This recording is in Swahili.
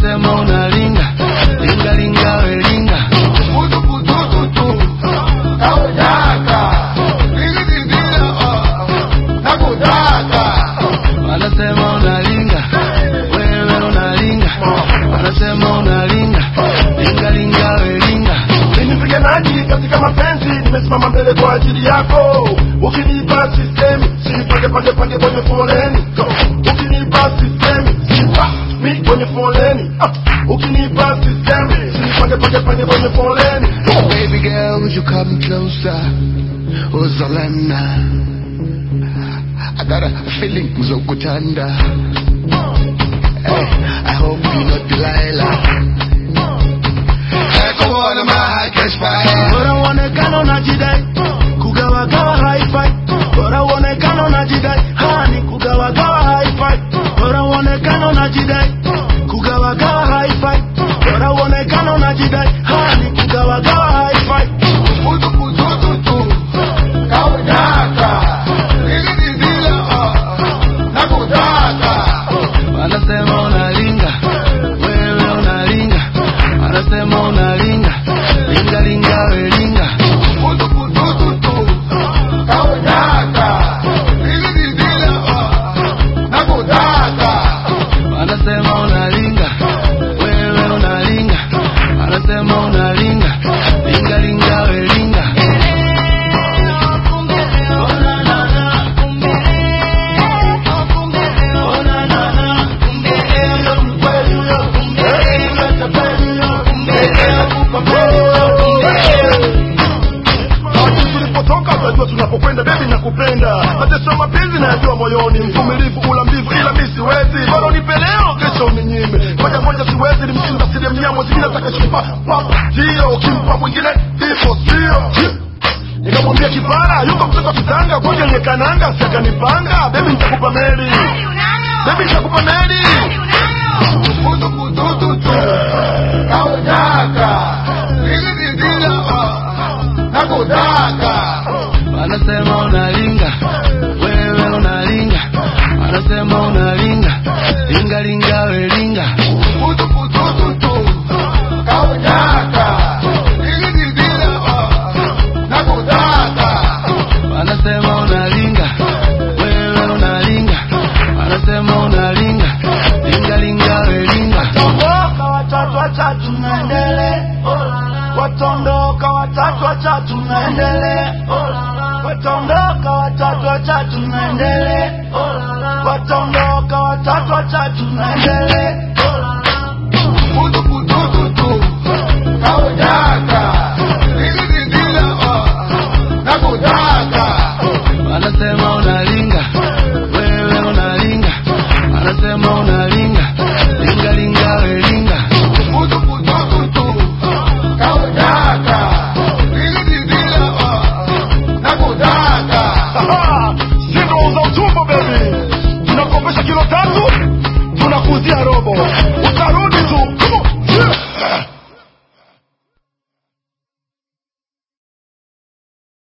Anasema unalinga, linga linga we linga. Anasema unalinga, wewe unalinga. Anasema unalinga, linga linga we linga. Mimi mpiganaji katika mapenzi, nimesimama mbele kwa ajili yako. Ukinipa system, sinipange pange kwenye foleni. Ukinipa system, mi kwenye foleni. Ukinipa system, sinipange pange kwenye foleni. Baby girl, would you come closer? Oh Zalana, I got a feeling Mzokutanda. Hey, I hope you're not Delilah. Hey, come on, my cash fire. Bora uonekano na jidai, kugawa gawa hi-fi. Bora uonekano na jidai, hani kugawa gawa hi-fi. Bora uonekano na jidai, kugawa gawa hi-fi. Bora uonekano na jidai, hani kugawa gawa hi-fi. Anasema unalinga, wewe unalinga. Anasema unalinga, linga linga we linga. Anasema unalinga, wewe unalinga. Anasema unalinga, linga linga we linga. Tunapokwenda baby nakupenda, mateso mapenzi na yajua moyoni, mvumilivu ula mbivu ila mimi siwezi. Bora unipe leo kesho uninyime, moja siwezi nimshinda asilimia moja, nataka chupa papa ndio ukimpa mwingine hivyo sio. Nikamwambia kipara yuko kutoka Kitanga, ngoja niekananga siakanipanga. Baby nitakupa meli, baby nitakupa meli. Anasema unalinga, wewe unalinga. Anasema unalinga, linga linga we linga. Anasema unalinga, wewe unalinga. Anasema unalinga, linga linga we linga. Watondoka watatu watatu naendele. Watondoka watatu watatu naendele. Watondoka watatu watatu naendele. Watondoka watatu watatu naendele.